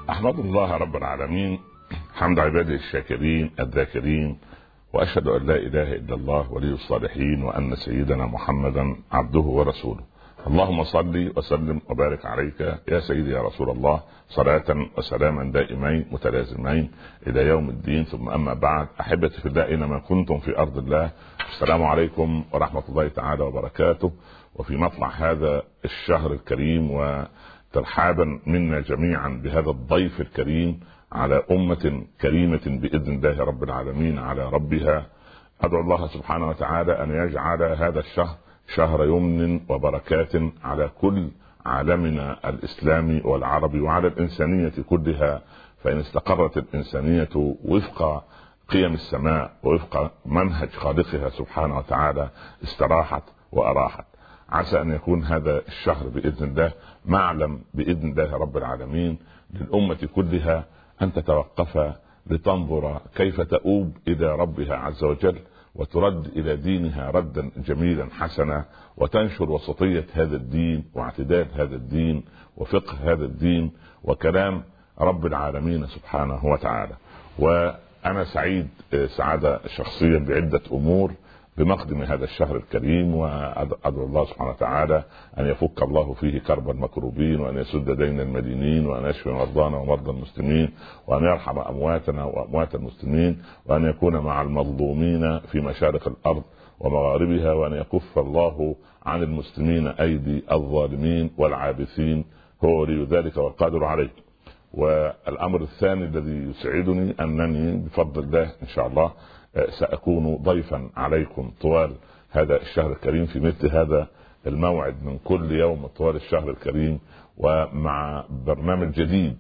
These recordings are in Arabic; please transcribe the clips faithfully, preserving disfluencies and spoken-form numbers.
أحمد الله رب العالمين حمد عباده الشاكرين الذاكرين، وأشهد أن لا إله إلا الله ولي الصالحين، وأن سيدنا محمدا عبده ورسوله. اللهم صل وسلم وبارك عليك يا سيدي يا رسول الله، صلاة وسلاما دائمين متلازمين إلى يوم الدين. ثم أما بعد، أحبتي في الله أينما كنتم في أرض الله، السلام عليكم ورحمة الله تعالى وبركاته. وفي مطلع هذا الشهر الكريم، وترحابا منا جميعا بهذا الضيف الكريم على أمة كريمة بإذن الله رب العالمين على ربها، أدعو الله سبحانه وتعالى أن يجعل هذا الشهر شهر يمن وبركات على كل عالمنا الإسلامي والعربي وعلى الإنسانية كلها. فإن استقرت الإنسانية وفق قيم السماء ووفق منهج خالقها سبحانه وتعالى استراحت وأراحت. عسى أن يكون هذا الشهر بإذن الله معلم بإذن الله رب العالمين للأمة كلها أن تتوقف لتنظر كيف تؤوب إلى ربها عز وجل، وترد إلى دينها ردا جميلا حسنا، وتنشر وسطية هذا الدين واعتدال هذا الدين وفقه هذا الدين وكلام رب العالمين سبحانه وتعالى. وأنا سعيد سعادة شخصيا بعدة أمور بمقدم هذا الشهر الكريم، وأدعو الله سبحانه وتعالى أن يفك الله فيه كرب المكروبين، وأن يسد دين المدينين، وأن يشفي مرضانا ومرضى المسلمين، وأن يرحم أمواتنا وأموات المسلمين، وأن يكون مع المظلومين في مشارق الأرض ومغاربها، وأن يكف الله عن المسلمين أيدي الظالمين والعابثين، هو ولي ذلك والقادر عليه. والأمر الثاني الذي يسعدني أنني بفضل الله إن شاء الله سأكون ضيفا عليكم طوال هذا الشهر الكريم في مثل هذا الموعد من كل يوم طوال الشهر الكريم، ومع برنامج جديد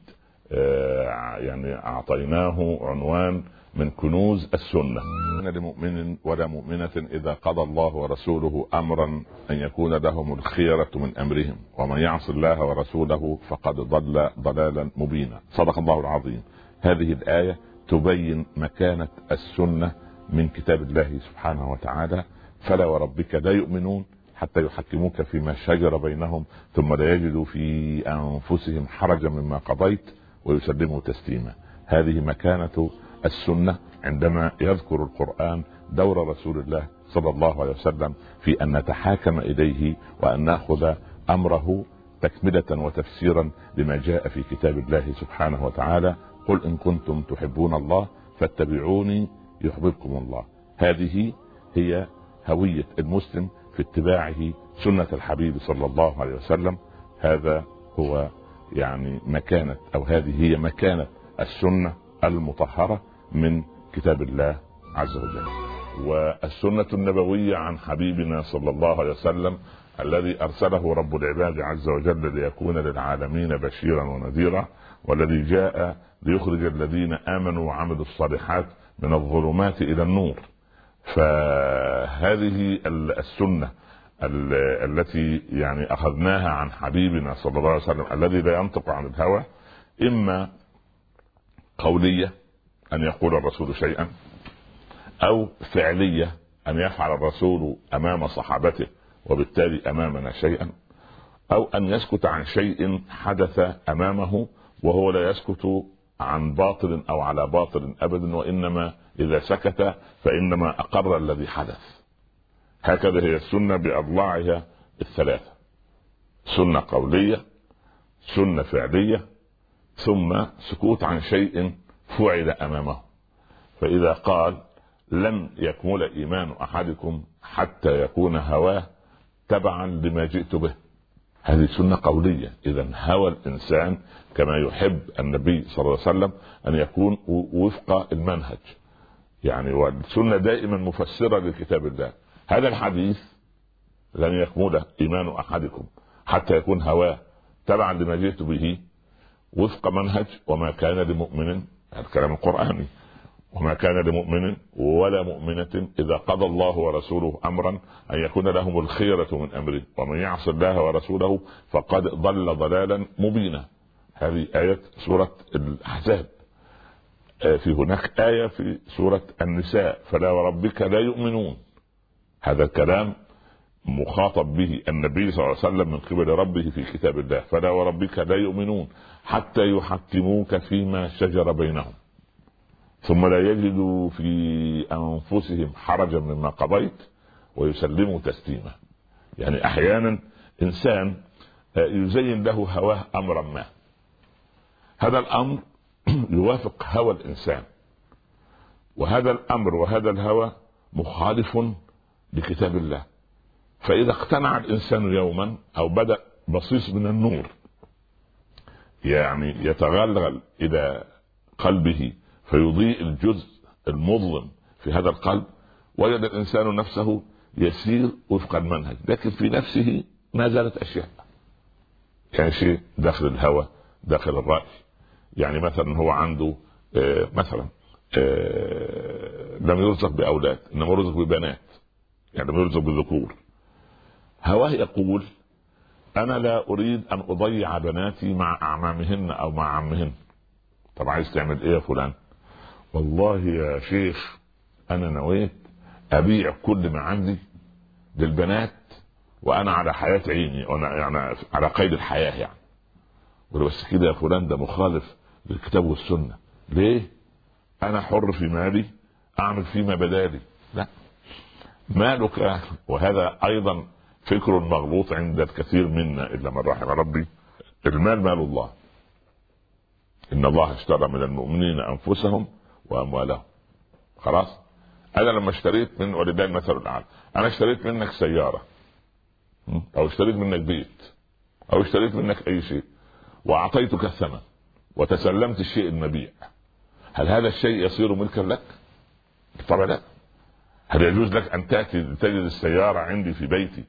يعني أعطيناه عنوان من كنوز السنة. إن لمؤمن ولا مؤمنة إذا قضى الله ورسوله أمرا أن يكون لهم الخيرة من أمرهم، ومن يعص الله ورسوله فقد ضل ضلالا مبينا. صدق الله العظيم. هذه الآية تبين مكانة السنة من كتاب الله سبحانه وتعالى. فلا وربك لا يؤمنون حتى يحكموك فيما شجر بينهم ثم لا يجدوا في أنفسهم حرجا مما قضيت ويسلموا تسليما. هذه مكانة السنة عندما يذكر القرآن دور رسول الله صلى الله عليه وسلم في أن نتحاكم إليه وأن نأخذ أمره تكملة وتفسيرا لما جاء في كتاب الله سبحانه وتعالى. قل إن كنتم تحبون الله فاتبعوني يحببكم الله. هذه هي هوية المسلم في اتباعه سنة الحبيب صلى الله عليه وسلم. هذا هو يعني مكانة أو هذه هي مكانة السنة المطهرة من كتاب الله عز وجل. والسنة النبوية عن حبيبنا صلى الله عليه وسلم الذي أرسله رب العباد عز وجل ليكون للعالمين بشيرا ونذيرا، والذي جاء ليخرج الذين آمنوا وعملوا الصالحات من الظلمات إلى النور. فهذه السنة التي يعني أخذناها عن حبيبنا صلى الله عليه وسلم الذي لا ينطق عن الهوى، إما قولية أن يقول الرسول شيئا، أو فعلية أن يفعل الرسول أمام صحابته وبالتالي أمامنا شيئا، أو أن يسكت عن شيء حدث أمامه وهو لا يسكت عن باطل أو على باطل أبدا، وإنما إذا سكت فإنما أقر الذي حدث. هكذا هي السنة بأضلاعها الثلاثة: سنة قولية، سنة فعلية، ثم سكوت عن شيء فعل أمامه. فإذا قال لن يكمل إيمان أحدكم حتى يكون هواه تبعا لما جئت به، هذه سنة قولية. إذا هوى الإنسان كما يحب النبي صلى الله عليه وسلم أن يكون وفق المنهج، يعني والسنة دائما مفسرة لكتاب الله. هذا الحديث لن يكمل إيمان أحدكم حتى يكون هواه تبعا لما جئت به وفق منهج وما كان لمؤمن، الكلام القرآني، وما كان لمؤمن ولا مؤمنة إذا قضى الله ورسوله أمرا أن يكون لهم الخيرة من أمره، ومن يعص الله ورسوله فقد ضل ضلالا مبينا. هذه آية سورة الأحزاب. في هناك آية في سورة النساء: فلا وربك لا يؤمنون. هذا الكلام مخاطب به النبي صلى الله عليه وسلم من قبل ربه في كتاب الله: فلا وربك لا يؤمنون حتى يحكموك فيما شجر بينهم ثم لا يجدوا في أنفسهم حرجا مما قضيت ويسلموا تسليما. يعني أحيانا إنسان يزين له هواه أمرا ما، هذا الأمر يوافق هوى الإنسان، وهذا الأمر وهذا الهوى مخالف لكتاب الله. فإذا اقتنع الإنسان يوما أو بدأ بصيص من النور يعني يتغلغل إلى قلبه فيضيء الجزء المظلم في هذا القلب، وجد الإنسان نفسه يسير وفق المنهج، لكن في نفسه ما زالت أشياء، يعني شيء داخل الهوى داخل الرأي. يعني مثلا هو عنده آه مثلا آه لم يرزق بأولاد، إنما رزق ببنات، يعني لم يرزق بذكور. هواه يقول: أنا لا أريد أن أضيع بناتي مع أعمامهن أو مع عمهن. طب عايز تعمل إيه يا فلان؟ والله يا شيخ أنا نويت أبيع كل ما عندي للبنات وأنا على حياة عيني، وأنا يعني على قيد الحياة يعني. بس كده يا فلان ده مخالف للكتاب والسنة. ليه؟ أنا حر في مالي أعمل فيما بدالي. لا، مالك. وهذا أيضا فكر مغلوط عند الكثير منا إلا من رحم ربي. المال مال الله، إن الله اشترى من المؤمنين أنفسهم وأموالهم. خلاص، أنا لما اشتريت من ولله المثل الأعلى، أنا اشتريت منك سيارة أو اشتريت منك بيت أو اشتريت منك أي شيء وأعطيتك الثمن وتسلمت الشيء المبيع، هل هذا الشيء يصير ملكا لك؟ طبعا لا. هل يجوز لك أن تأتي تجد السيارة عندي في بيتي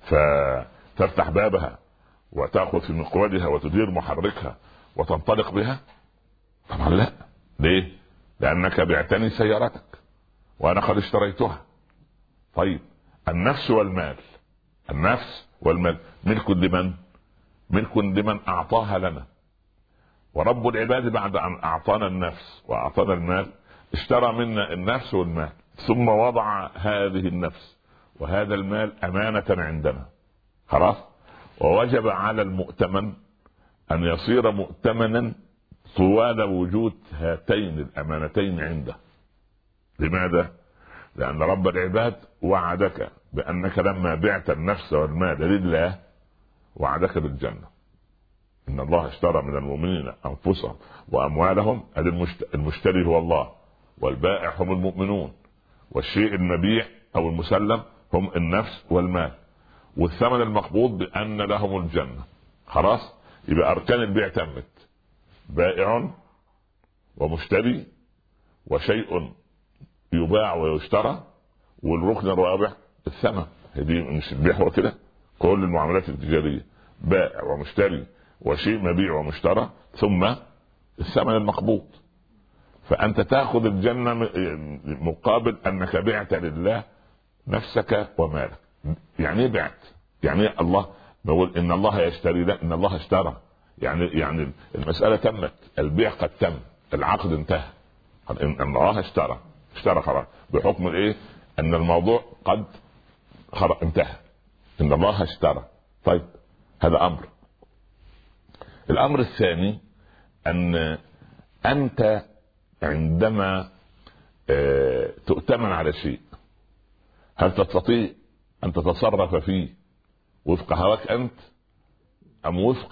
فتفتح بابها وتأخذ في مقودها وتدير محركها وتنطلق بها؟ طبعا لا. ليه؟ لأنك بعتني سيارتك وأنا قد اشتريتها. طيب النفس والمال، النفس والمال ملك لمن؟ ملك لمن أعطاها لنا. ورب العباد بعد أن أعطانا النفس وأعطانا المال اشترى منا النفس والمال، ثم وضع هذه النفس وهذا المال أمانة عندنا. خلاص، ووجب على المؤتمن أن يصير مؤتمنا طوال وجود هاتين الأمانتين عنده. لماذا؟ لأن رب العباد وعدك بأنك لما بعت النفس والمال لله وعدك بالجنة. إن الله اشترى من المؤمنين أنفسهم وأموالهم. المشتري هو الله، والبائع هم المؤمنون، والشيء المبيع أو المسلم هم النفس والمال، والثمن المقبوض بأن لهم الجنة. خلاص، يبقى أركان البيع تمت: بائع ومشتري وشيء يباع ويشترى، والركن الرابع الثمن. هذه مش البيع هو كده؟ كل المعاملات التجارية بائع ومشتري وشيء مبيع ومشترى ثم الثمن المقبوض. فأنت تأخذ الجنة مقابل أنك بعت لله نفسك ومالك. يعني ايه بعت؟ يعني إيه الله نقول إن الله يشتري؟ لا، إن الله اشترى. يعني يعني المسألة تمت، البيع قد تم، العقد انتهى. إن الله اشترى اشترى خلاص، بحكم الايه؟ ان الموضوع قد انتهى. ان الله اشترى. طيب هذا امر. الامر الثاني ان انت عندما اه تؤتمن على شيء، هل تستطيع ان تتصرف فيه وفق هواك انت ام وفق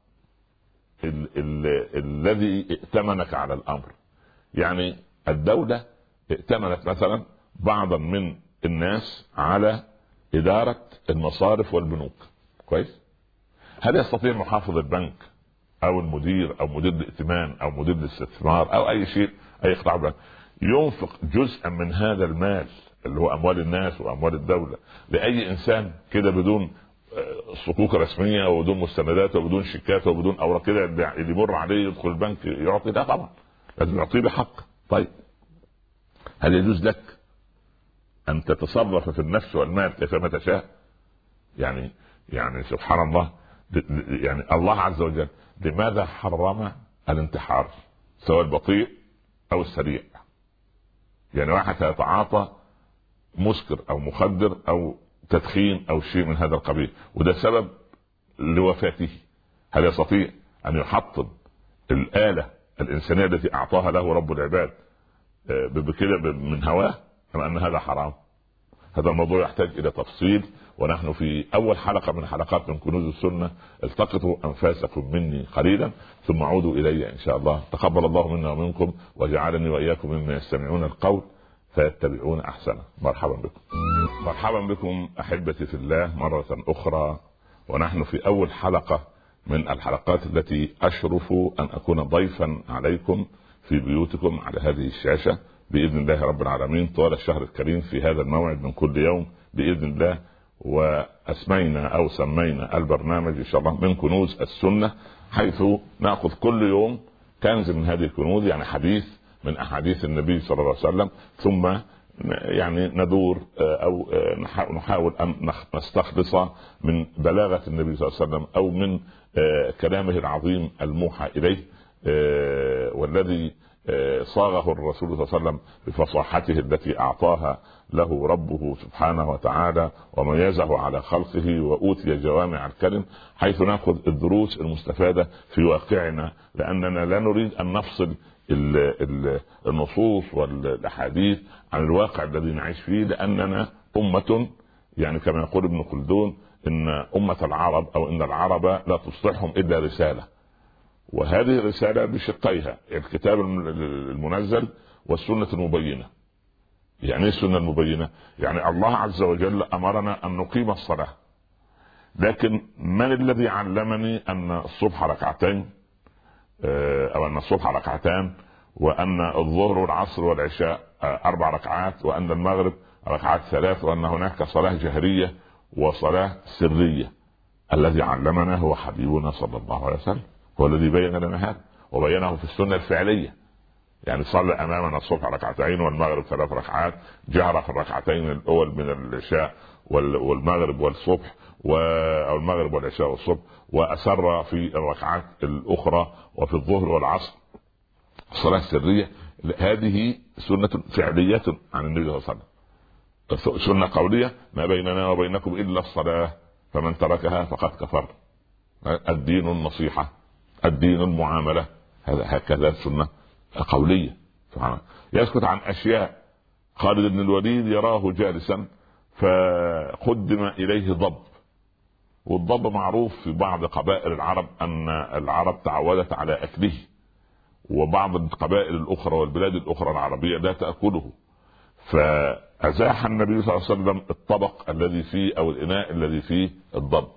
ال ال الذي ائتمنك على الامر؟ يعني الدولة ائتمنت مثلا بعضا من الناس على إدارة المصارف والبنوك، كويس؟ هل يستطيع محافظ البنك أو المدير أو مدير الائتمان أو مدير الاستثمار أو أي شيء، أي قطاع بنك، ينفق جزءا من هذا المال اللي هو أموال الناس وأموال الدولة لأي إنسان كده بدون صكوك رسمية وبدون مستندات وبدون شيكات وبدون أوراق كده اللي يمر عليه يدخل البنك يعطي؟ ده طبعا لازم يعطيه بحق. طيب هل يجوز لك أن تتصرف في النفس والمال كيفما تشاء؟ يعني يعني سبحان الله، يعني الله عز وجل لماذا حرم الانتحار سواء البطيء أو السريع؟ يعني واحد يتعاطى مسكر أو مخدر أو تدخين او شيء من هذا القبيل، وده سبب لوفاته، هل يستطيع ان يحطم الآلة الإنسانية التي أعطاها له رب العباد بكده من هواه، أم أن هذا حرام؟ هذا الموضوع يحتاج إلى تفصيل، ونحن في أول حلقة من حلقات من كنوز السنة. التقطوا أنفاسكم مني قليلا ثم عودوا إلي إن شاء الله. تقبل الله منا ومنكم وجعلني وإياكم مما يستمعون القول فيتبعون أحسنه. مرحبا بكم مرحبا بكم أحبتي في الله مرة أخرى، ونحن في أول حلقة من الحلقات التي أشرف أن أكون ضيفا عليكم في بيوتكم على هذه الشاشة بإذن الله رب العالمين طوال الشهر الكريم في هذا الموعد من كل يوم بإذن الله. وأسمينا أو سمينا البرنامج إن شاء الله من كنوز السنة، حيث نأخذ كل يوم كنز من هذه الكنوز، يعني حديث من أحاديث النبي صلى الله عليه وسلم، ثم يعني ندور أو نحاول أن نستخلص من بلاغة النبي صلى الله عليه وسلم أو من كلامه العظيم الموحى إليه والذي صاغه الرسول صلى الله عليه وسلم بفصاحته التي أعطاها له ربه سبحانه وتعالى وميزه على خلقه وأوتي جوامع الكلم، حيث نأخذ الدروس المستفادة في واقعنا، لأننا لا نريد أن نفصل النصوص والأحاديث عن الواقع الذي نعيش فيه، لأننا أمة يعني كما يقول ابن خلدون إن أمة العرب أو إن العرب لا تصلحهم إلا رسالة، وهذه الرسالة بشقيها الكتاب المنزل والسنة المبينة. يعني ايه السنة المبينة؟ يعني الله عز وجل أمرنا أن نقيم الصلاة، لكن من الذي علمني أن الصبح ركعتين أو أن الصبح ركعتان وأن الظهر والعصر والعشاء أربع ركعات وأن المغرب ركعات ثلاث وأن هناك صلاة جهرية وصلاة سرية؟ الذي علمنا هو حبيبنا صلى الله عليه وسلم، هو الذي بين لنا هذا وبينه في السنة الفعلية. يعني صلى أمامنا الصبح ركعتين والمغرب ثلاث ركعات، جهر في الركعتين الأول من العشاء والمغرب والصبح أو المغرب والعشاء والصبح، وأسر في الركعات الأخرى وفي الظهر والعصر صلاة سرية. هذه سنة فعلية عن النبي صلى الله عليه وسلم. سنة قولية ما بيننا وبينكم إلا الصلاة فمن تركها فقد كفر. الدين النصيحة، الدين المعاملة، هذا هكذا سنة قولية. يسكت عن أشياء. خالد بن الوليد يراه جالسا فقدم إليه ضب، والضب معروف في بعض قبائل العرب أن العرب تعودت على أكله، وبعض القبائل الأخرى والبلاد الأخرى العربية لا تأكله، فأزاح النبي صلى الله عليه وسلم الطبق الذي فيه أو الإناء الذي فيه الضب.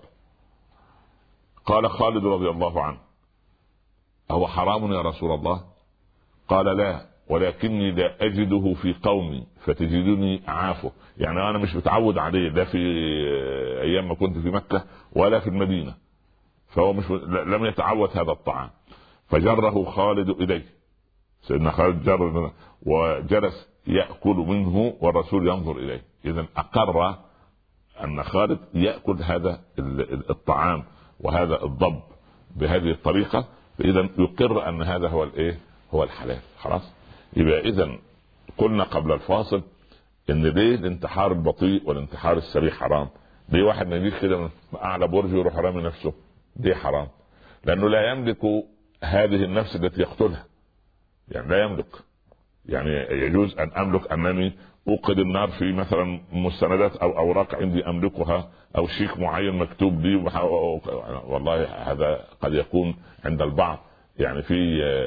قال خالد رضي الله عنه: أهو حرام يا رسول الله؟ قال: لا، ولكني لا أجده في قومي فتجدني أعافه. يعني أنا مش متعود عليه، لا في أيام ما كنت في مكة ولا في المدينة، فهو مش لم يتعود هذا الطعام. فجره خالد إليه، سيدنا خالد جر وجلس يأكل منه والرسول ينظر إليه. إذن أقر أن خالد يأكل هذا الطعام وهذا الضب بهذه الطريقة، فإذا يقر أن هذا هو الإيه؟ هو الحلال. خلاص. يبقى إذن قلنا قبل الفاصل إن ليه الانتحار البطيء والانتحار السريع حرام؟ ليه واحد نجيك كده من أعلى برج يروح رامي نفسه؟ ليه حرام؟ لأنه لا يملك هذه النفس التي يقتلها، يعني لا يملك. يعني يجوز أن أملك أنني أوقد النار في مثلا مستندات أو أوراق عندي أملكها أو شيك معين مكتوب لي، والله هذا قد يكون عند البعض يعني في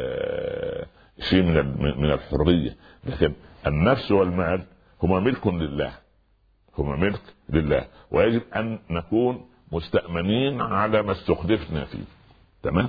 شيء من من الحرية، لكن النفس والمال هما ملك لله، هما ملك لله، ويجب أن نكون مستأمنين على ما استخلفنا فيه. تمام.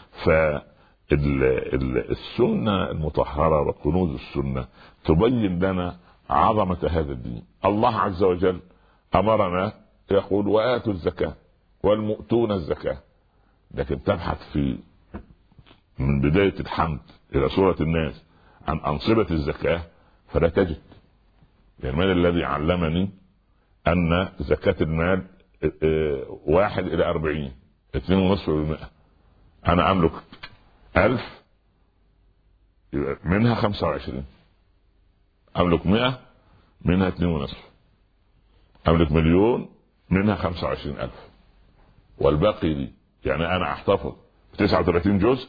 فالسنة المطهرة وكنوز السنة تبين لنا عظمة هذا الدين. الله عز وجل أمرنا يقول: وآتوا الزكاة والمؤتون الزكاة، لكن تبحث في من بداية الحمد إلى سورة الناس عن أنصبة الزكاة فلا تجد. يعني من الذي علمني أن زكاة المال واحد إلى أربعين، اثنين ونصف بالمئة. أنا أملك ألف منها خمسة وعشرين، أملك مئة منها اثنين ونصف. املك مليون منها خمسة وعشرين الف والباقي لي، يعني انا احتفظ بتسعة وثلاثين جزء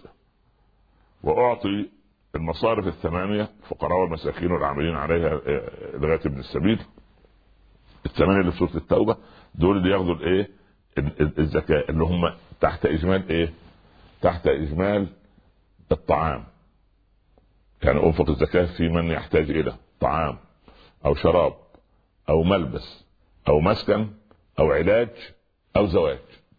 واعطي المصارف الثمانية الفقراء والمساكين والعاملين عليها لغاية ابن السبيل الثمانية اللي في سورة التوبة، دول اللي ياخذوا الايه الزكاة، اللي هم تحت اجمال ايه تحت اجمال الطعام. يعني انفق الزكاة في من يحتاج الى طعام او شراب او ملبس او مسكن او علاج او زواج.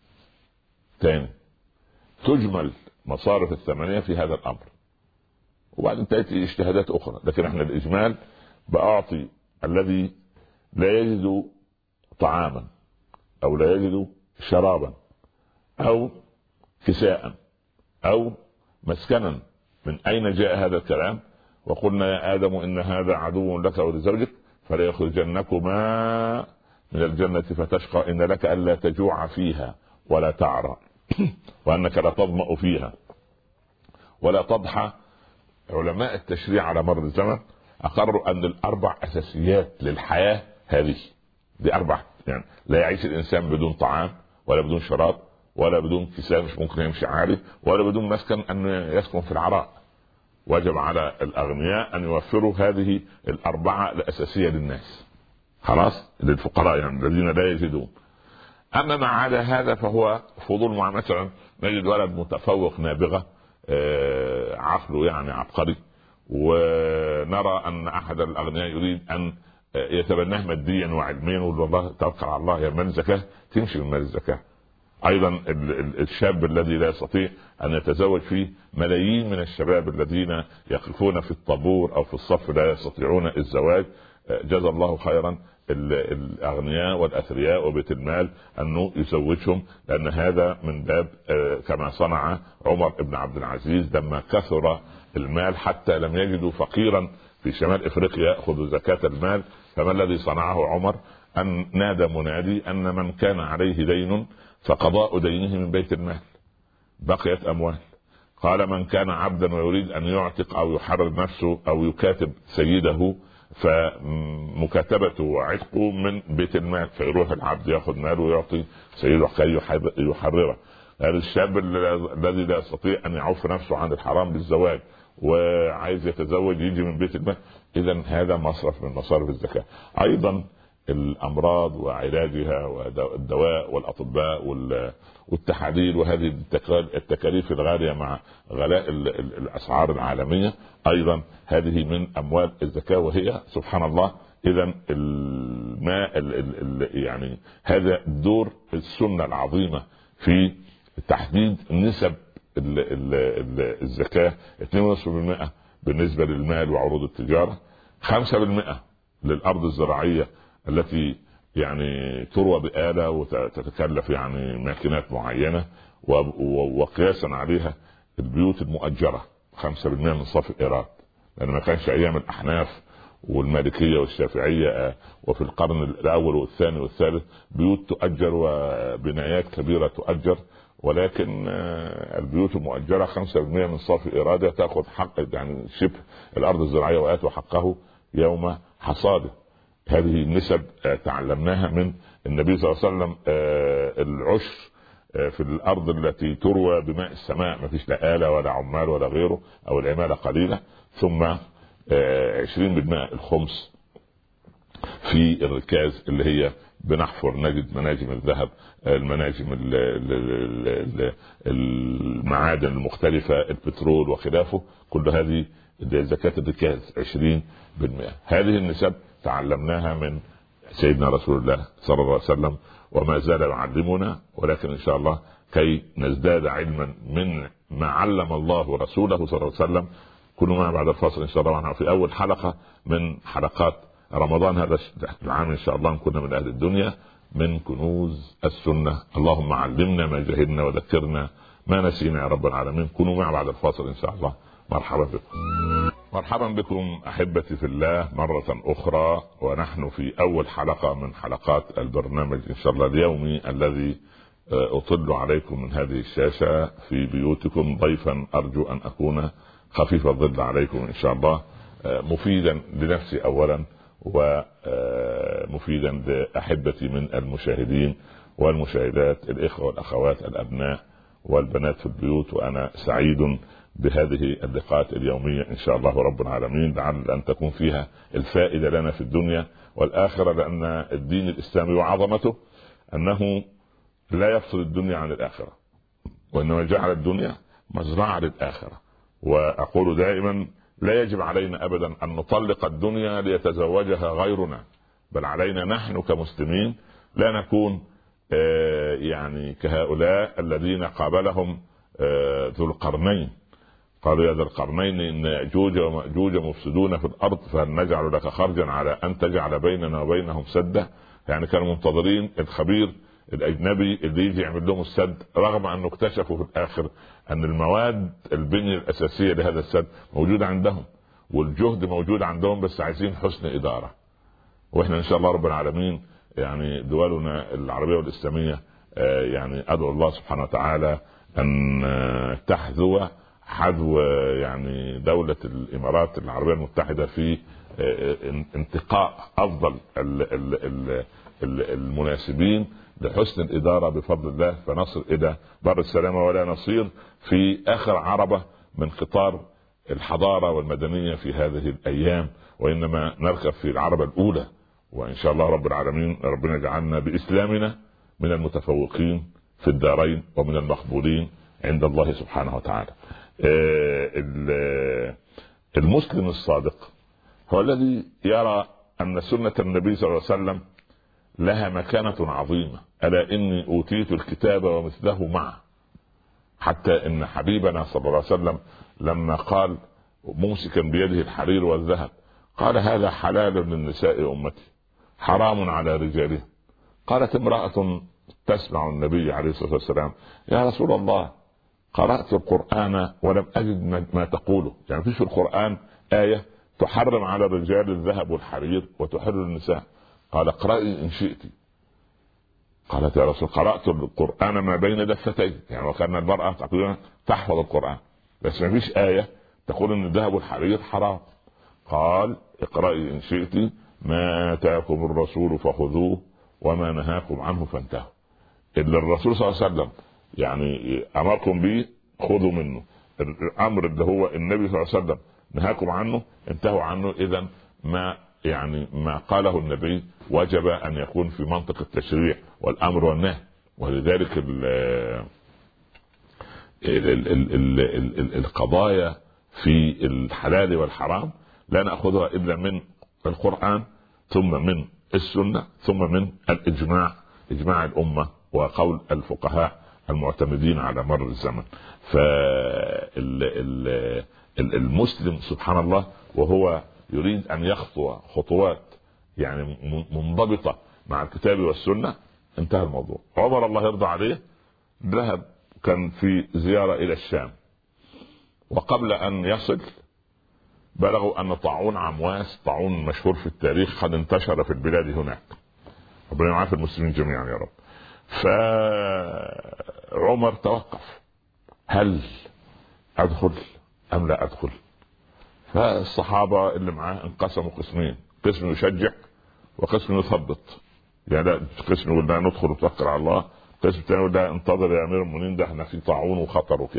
تاني تجمل مصارف الثمانية في هذا الامر، وبعدين تأتي اجتهادات اخرى، لكن احنا الاجمال باعطي الذي لا يجد طعاما او لا يجد شرابا او كساء او مسكنا. من اين جاء هذا الكلام؟ وقلنا يا ادم ان هذا عدو لك ولزوجك فلا يخرجنكما من الجنة فتشقى إن لك ألا تجوع فيها ولا تعرى وأنك لا تظمأ فيها ولا تضحى. علماء التشريع على مر الزمن أقروا أن الأربع أساسيات للحياة هذه دي أربع، يعني لا يعيش الإنسان بدون طعام ولا بدون شراب ولا بدون كساء مش ممكن يمشي عالي ولا بدون مسكن أن يسكن في العراء. وجب على الأغنياء أن يوفروا هذه الأربعة الأساسية للناس، خلاص للفقراء يعني الذين لا يجدون. أما ما عدا هذا فهو فضول. مع مثلا نجد ولد متفوق نابغة آه عقله يعني عبقري، ونرى أن أحد الأغنياء يريد أن يتبناه ماديا وعلميا، ويقول والله توكل على الله يا مال الزكاة تمشي من مال الزكاة. ايضا الشاب الذي لا يستطيع ان يتزوج فيه ملايين من الشباب الذين يقفون في الطابور او في الصف لا يستطيعون الزواج. جزا الله خيرا الاغنياء والاثرياء وبيت المال انه يزوجهم، لان هذا من باب كما صنع عمر بن عبد العزيز لما كثر المال حتى لم يجدوا فقيرا في شمال افريقيا ياخذ زكاة المال. فما الذي صنعه عمر؟ ان نادى منادي ان من كان عليه دين فقضاء دينه من بيت المال بقيت اموال. قال من كان عبدا ويريد ان يعتق او يحرر نفسه او يكاتب سيده فمكاتبته وعتقه من بيت المال، فيروح العبد ياخذ ماله ويعطي سيده كي يحرره. هذا الشاب الذي لا يستطيع ان يعوف نفسه عن الحرام بالزواج وعايز يتزوج يجي من بيت المال. اذا هذا مصرف من مصارف الزكاة. ايضا الامراض وعلاجها والدواء والاطباء والتحاليل وهذه التكاليف الغالية مع غلاء الاسعار العالمية، ايضا هذه من اموال الزكاة وهي سبحان الله. اذا الماء يعني هذا دور السنة العظيمة في تحديد نسب الزكاة. اثنين ونصف بالمئة بالنسبة للمال وعروض التجارة، خمسة بالمئة للأرض الزراعية التي يعني تروى بآلة وتتكلف يعني ماكينات معينة، وقياسا عليها البيوت المؤجرة خمسة بالمئة من صافي الإيراد، لأن ما كانش أيام الأحناف والمالكية والشافعية وفي القرن الأول والثاني والثالث بيوت تؤجر وبنايات كبيرة تؤجر، ولكن البيوت المؤجرة خمسة بالمئة من صافي الإيراد تأخذ حق يعني شبه الأرض الزراعية وآتوا حقه يوم حصاده. هذه النسب تعلمناها من النبي صلى الله عليه وسلم. العشر في الأرض التي تروى بماء السماء ما فيش لا آلة ولا عمال ولا غيره أو العمالة قليلة، ثم عشرين بالمئة الخمس في الركاز اللي هي بنحفر نجد مناجم الذهب، المناجم المعادن المختلفة، البترول وخلافه، كل هذه زكاة الركاز عشرين بالمئة. هذه النسب تعلمناها من سيدنا رسول الله صلى الله عليه وسلم وما زال يعلمنا، ولكن إن شاء الله كي نزداد علما من ما علم الله رسوله صلى الله عليه وسلم. كونوا معنا بعد الفاصل إن شاء الله في أول حلقة من حلقات رمضان هذا العام إن شاء الله نكون من أهل الدنيا من كنوز السنة. اللهم علمنا ما جهلنا وذكرنا ما نسينا يا رب العالمين. كونوا معنا بعد الفاصل إن شاء الله. مرحبا بكم مرحبا بكم أحبتي في الله مرة أخرى، ونحن في أول حلقة من حلقات البرنامج إن شاء الله اليومي الذي أطل عليكم من هذه الشاشة في بيوتكم ضيفا أرجو أن أكون خفيف الظل عليكم إن شاء الله، مفيدا لنفسي أولا مفيدا لأحبتي من المشاهدين والمشاهدات، الإخوة والأخوات، الأبناء والبنات في البيوت. وأنا سعيد بهذه اللقاءات اليومية إن شاء الله رب العالمين، لعل أن تكون فيها الفائدة لنا في الدنيا والآخرة، لأن الدين الإسلامي وعظمته أنه لا يفصل الدنيا عن الآخرة، وإنما جعل الدنيا مزرعة للآخرة. وأقول دائما لا يجب علينا أبدا أن نطلق الدنيا ليتزوجها غيرنا، بل علينا نحن كمسلمين لا نكون آه يعني كهؤلاء الذين قابلهم آه ذو القرنين، قالوا يا ذا القرنين إن يأجوج ومأجوج مفسدون في الأرض فهل نجعل لك خرجا على أن تجعل بيننا وبينهم سدا. يعني كانوا منتظرين الخبير الأجنبي اللي يجي يعمل لهم السد، رغم أنه اكتشفوا في الآخر أن المواد البنية الأساسية لهذا السد موجودة عندهم والجهد موجود عندهم، بس عايزين حسن إدارة. وإحنا إن شاء الله رب العالمين يعني دولنا العربية والإسلامية يعني أدعو الله سبحانه وتعالى أن تحذو حذو يعني دولة الإمارات العربية المتحدة في انتقاء أفضل المناسبين لحسن الإدارة بفضل الله، فنصل إلى بر السلامة ولا نصير في آخر عربة من قطار الحضارة والمدنية في هذه الأيام، وإنما نركب في العربة الأولى. وإن شاء الله رب العالمين ربنا يجعلنا بإسلامنا من المتفوقين في الدارين ومن المقبولين عند الله سبحانه وتعالى. المسلم الصادق هو الذي يرى أن سنة النبي صلى الله عليه وسلم لها مكانة عظيمة، ألا إني أوتيت الكتاب ومثله معه. حتى إن حبيبنا صلى الله عليه وسلم لما قال ممسكا بيده الحرير والذهب قال هذا حلال للنساء أمتي حرام على رجالهم. قالت امرأة تسمع النبي عليه الصلاة والسلام يا رسول الله قرأت القرآن ولم أجد ما تقوله، يعني فيش في القرآن آية تحرم على الرجال الذهب والحرير وتحل النساء. قال اقرأي إن شئت. قالت يا رسول قرأت القرآن ما بين دفتي، يعني وكان المرأة تقريبا تحفظ القرآن بس ما فيش آية تقول ان الذهب والحرير حرام. قال اقرأي إن شئت ما آتاكم الرسول فخذوه وما نهاكم عنه فانتهوا. إلا الرسول صلى الله عليه وسلم يعني أمركم به خذوا منه، الأمر اللي هو النبي صلى الله عليه وسلم نهاكم عنه انتهوا عنه. إذن ما يعني ما قاله النبي وجب أن يكون في منطق التشريع والأمر والنهي. ولذلك ال ال ال ال ال ال القضايا في الحلال والحرام لا نأخذها إلا من القرآن ثم من السنة ثم من الإجماع، إجماع الأمة وقول الفقهاء المعتمدين على مر الزمن. فالمسلم سبحان الله وهو يريد أن يخطو خطوات يعني منضبطة مع الكتاب والسنة انتهى الموضوع. عمر الله يرضى عليه ذهب كان في زيارة إلى الشام، وقبل أن يصل بلغوا أن طاعون عمواس، طاعون مشهور في التاريخ، قد انتشر في البلاد هناك. ربنا يعافي المسلمين جميعا يا رب. فعمر توقف هل أدخل أم لا أدخل؟ فالصحابة اللي معاه انقسموا قسمين، قسم يشجع وقسم يثبط، يعني لا قسم يقول لا ندخل وتوكل على الله، قسم ثاني يقول لا انتظر يا أمير المؤمنين ده احنا في طاعون وخطر وكده.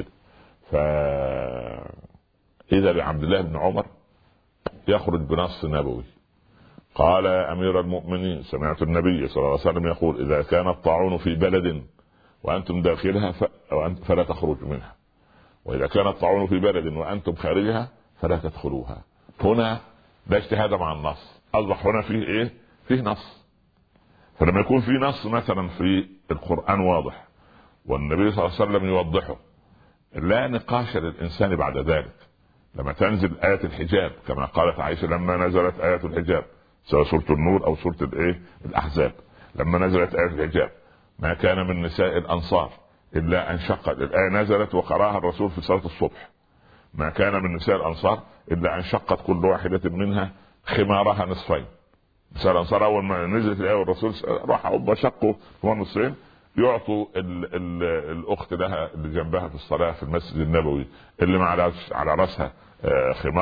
فإذا بعبد الله بن عمر يخرج بنص نبوي قال يا أمير المؤمنين سمعت النبي صلى الله عليه وسلم يقول إذا كان الطاعون في بلد وأنتم داخلها فلا تخرجوا منها، وإذا كان الطاعون في بلد وأنتم خارجها فلا تدخلوها. هنا لا اجتهاد مع النص، أصبح هنا فيه إيه؟ فيه نص. فلما يكون في نص مثلا في القرآن واضح والنبي صلى الله عليه وسلم يوضحه لا نقاش للإنسان بعد ذلك. لما تنزل آية الحجاب كما قالت عائشة لما نزلت آية الحجاب سواء سورة النور أو سورة الإيه الأحزاب، لما نزلت آية الحجاب ما كان من نساء الأنصار إلا أن شقت، الآية نزلت وقرأها الرسول في صلاة الصبح، ما كان من نساء الأنصار إلا أن شقت كل واحدة منها خمارها نصفين. نساء الأنصار أول ما نزلت الآية والرسول راح أبا شقوا هو نصفين يعطوا ال ال الأخت لها اللي جنبها في الصلاة في المسجد النبوي اللي ما على على رأسها خمار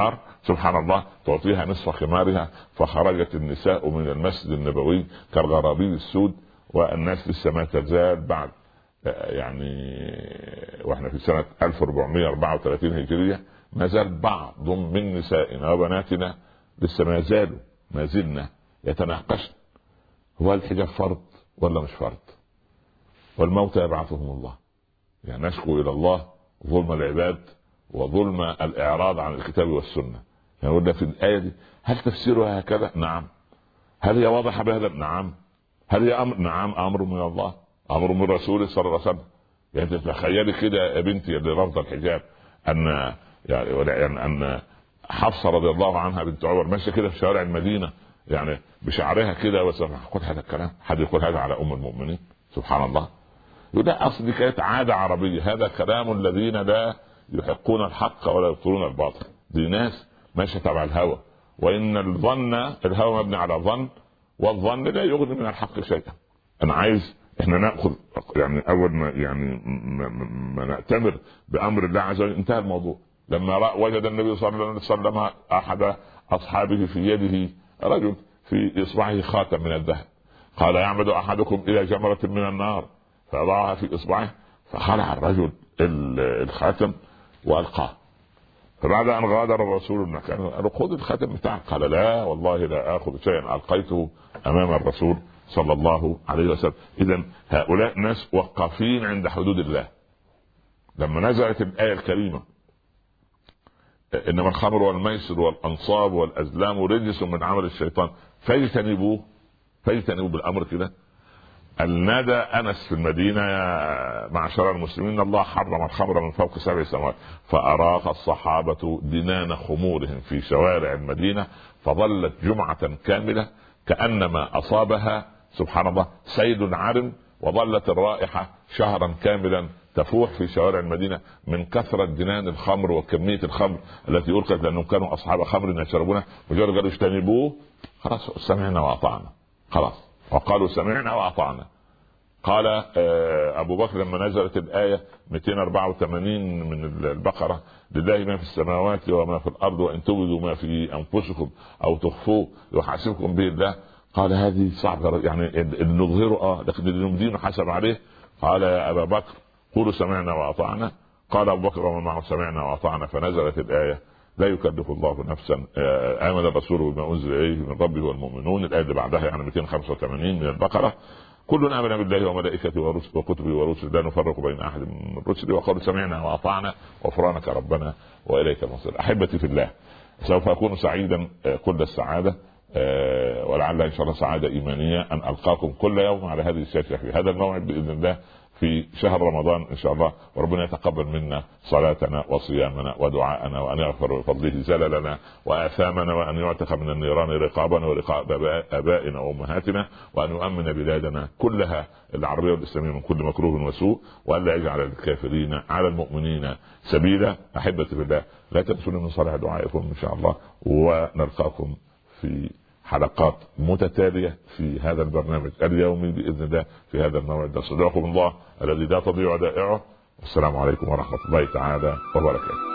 سبحان الله، تعطيها نصف خمارها. فخرجت النساء من المسجد النبوي كالغرابيب السود، والناس لسه ما تزال بعد يعني واحنا في سنة ألف وأربعمائة وأربعة وثلاثين هجرية ما زال بعض من نسائنا وبناتنا لسه ما زالوا ما زلنا يتناقشن هو الحجاب فرض ولا مش فرض، والموت يبعثهم الله. يعني نشكو الى الله ظلم العباد وظلم الاعراض عن الكتاب والسنه. يعني قلنا في الايه دي هل تفسيرها هكذا؟ نعم. هل هي واضحه بهذا؟ نعم. هل هي امر؟ نعم، امر من الله، امر من رسوله صلى الله عليه وسلم. يعني تتخيلي كده يا بنتي اللي رافضه الحجاب ان يعني ان حفصه رضي الله عنها بنت عمر ماشيه كده في شوارع المدينه يعني بشعرها كده، ويقول هذا الكلام، حد يقول هذا على ام المؤمنين؟ سبحان الله. وده اصل دي كانت عاده عربيه، هذا كلام الذين لا يحقون الحق ولا يبطلون الباطل. دي ناس ماشيه تبع الهوى، وان الظن الهوى مبني على ظن، والظن لا يغني من الحق شيئا. انا عايز احنا ناخذ يعني اول ما يعني ما, ما نأتمر بامر الله عز وجل انتهى الموضوع. لما وجد النبي صلى الله عليه وسلم احد اصحابه في يده رجل في اصبعه خاتم من الذهب، قال يعمد احدكم الى جمرة من النار فضعها في اصبعه، فخلع الرجل الخاتم والقاه. فبعد ان غادر الرسول المكان قال خذ الخاتم بتاعك، قال لا والله لا اخذ شيئا، القيته امام الرسول صلى الله عليه وسلم. اذا هؤلاء ناس وقافين عند حدود الله. لما نزلت الايه الكريمه انما الخمر والميسر والانصاب والازلام رجس من عمل الشيطان فاجتنبوه، فاجتنبوه بالامر كده. النادى انس في المدينه يا معشر المسلمين الله حرم الخمر من فوق سبع سماوات، فاراق الصحابه دنان خمورهم في شوارع المدينه، فظلت جمعه كامله كانما اصابها سبحان الله سيل عرم، وظلت الرائحه شهرا كاملا تفوح في شوارع المدينه من كثره دنان الخمر وكميه الخمر التي ألقت، لانهم كانوا اصحاب خمر يشربونها. مجرد قالوا اجتنبوه خلاص سمعنا واطعنا، خلاص وقالوا سمعنا واطعنا. قال ابو بكر لما نزلت الايه مئتين وأربعة وثمانين من البقره لله ما في السماوات وما في الارض وان تبدوا ما في انفسكم او تخفوه يحاسبكم به الله، قال هذه صعبه يعني نظهره اه لكن الدين حسب عليه. قال يا ابا بكر قولوا سمعنا واطعنا. قال ابو بكر ومن معه سمعنا واطعنا، فنزلت الايه لا يكلف الله نفسا امن الرسول بما انزل اليه من ربه والمؤمنون. الايه اللي بعدها يعني مئتين وخمسة وثمانين من البقره كل امن بالله وملائكته ورسله وكتبه ورسله لا نفرق بين احد من رسله وقالوا سمعنا واطعنا غفرانك ربنا واليك المصير. احبتي في الله، سوف اكون سعيدا كل السعاده ولعل ان شاء الله سعاده ايمانيه ان القاكم كل يوم على هذه الشاشه في هذا الموعد باذن الله في شهر رمضان ان شاء الله، وربنا يتقبل منا صلاتنا وصيامنا ودعاءنا، وان يغفر بفضله زللنا واثامنا، وان يعتق من النيران رقابنا ورقاب ابائنا وامهاتنا، وان يؤمن بلادنا كلها العربيه والاسلاميه من كل مكروه وسوء، وان لا يجعل الكافرين على المؤمنين سبيلا. احبتي بالله لا تنسوا من صالح دعائكم ان شاء الله، ونلقاكم في حلقات متتالية في هذا البرنامج اليومي بإذن الله في هذا الموعد. نستودعكم الله الذي لا تضيع ودائعه، والسلام عليكم ورحمة الله تعالى وبركاته.